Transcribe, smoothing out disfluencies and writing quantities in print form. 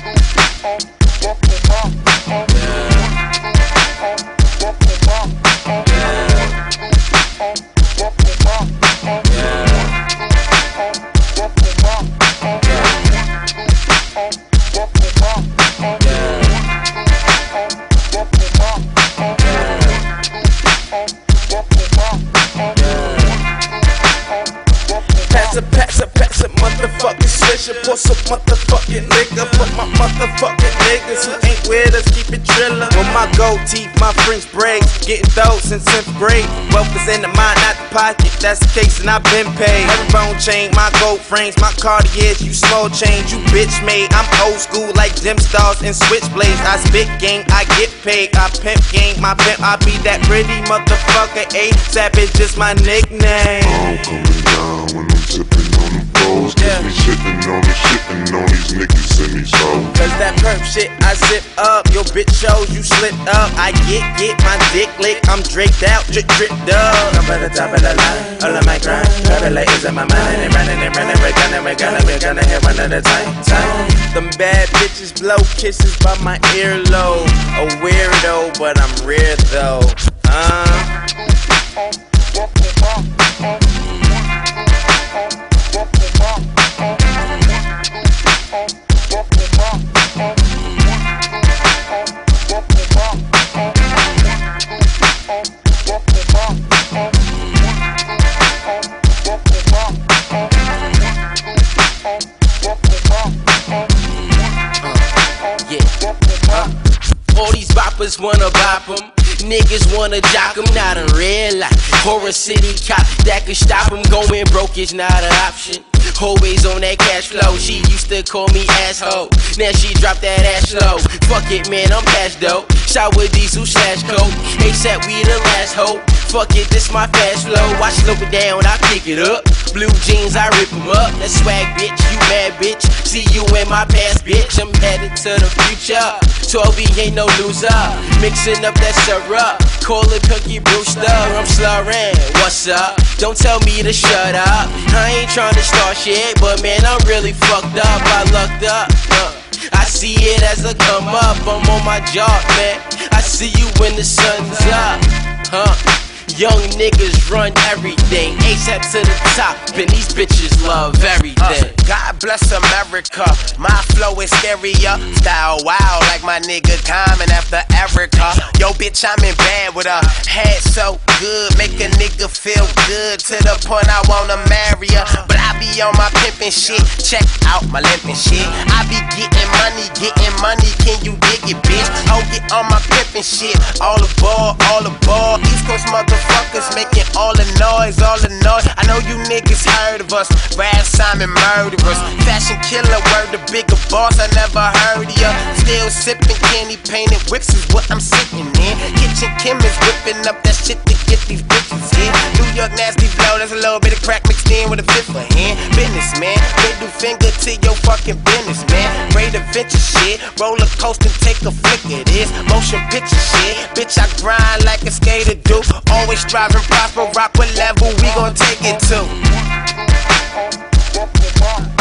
Pass a motherfucking swisher, pour some motherfucking liquor for my motherfucking niggas who ain't with us, keep it drillin'. With my gold teeth, my French braids, getting those since 10th grade. Wealth is in the mind, not the pocket, that's the case and I've been paid. Herringbone chain, my gold frames, my Cartiers, you small change, you bitch made. I'm old school like gym stars and switchblades. I spit game, I get paid, I pimp game, my pimp, I be that pretty motherfucker. ASAP is just my nickname. I'm coming down when I'm tipping on the foes. Cause me shitting on these niggas and these hoes. Cause that perp shit I zip up, your bitch shows you slipped up. I get my dick licked, I'm draked out, drip up. I'm at the top of the line, all of my grind. Cover like is in my mind, and running, we're gonna hit one at a time. Them bad bitches blow kisses by my earlobe. A weirdo, but I'm rare though. All these boppers wanna bop 'em, niggas wanna jock 'em, not in real life. Horror City cop that could stop 'em, going broke is not an option. Always on that cash flow, she used to call me asshole, now she dropped that ass low. Fuck it man, I'm cash dope, shot with diesel slash coke. ASAP we the last hope, fuck it, this my fast flow. I slow it down, I pick it up, blue jeans I rip 'em up. That swag bitch, you mad bitch, see you in my past bitch. I'm headed to the future, 12B ain't no loser. Mixing up that syrup, call it Cookie Brewster. I'm slurring, what's up? Don't tell me to shut up. I ain't trying to start shit, but man, I'm really fucked up. I lucked up. I see it as I come up. I'm on my job, man. I see you when the sun's up. Young niggas run everything, ASAP to the top, and these bitches love everything. God bless America, my flow is scarier. Style wild like my nigga Common after Erica. Yo bitch, I'm in bed with her, head so good, make a nigga feel good to the point I wanna marry her. But I be on my pimpin' shit, check out my limpin' shit. I be getting money, can you dig it bitch? Oh get on my pimpin' shit, all aboard, East Coast motherfuckers making all the noise. I know you niggas heard of us, Brad Simon murderers, fashion killer, word the bigger boss, I never heard of ya. Still sipping candy painted whips is what I'm sitting in. Kitchen Kim is whipping up that shit to get these bitches in. New York nasty flow, there's a little bit of crack mixed in with a fifth of hand. Businessman, middle finger to your fucking business, man. Great adventure shit, roller coaster, take a flick of this. Motion picture shit, bitch I grind like a skater do. Always striving, prosper, rock what level we gon' take it to.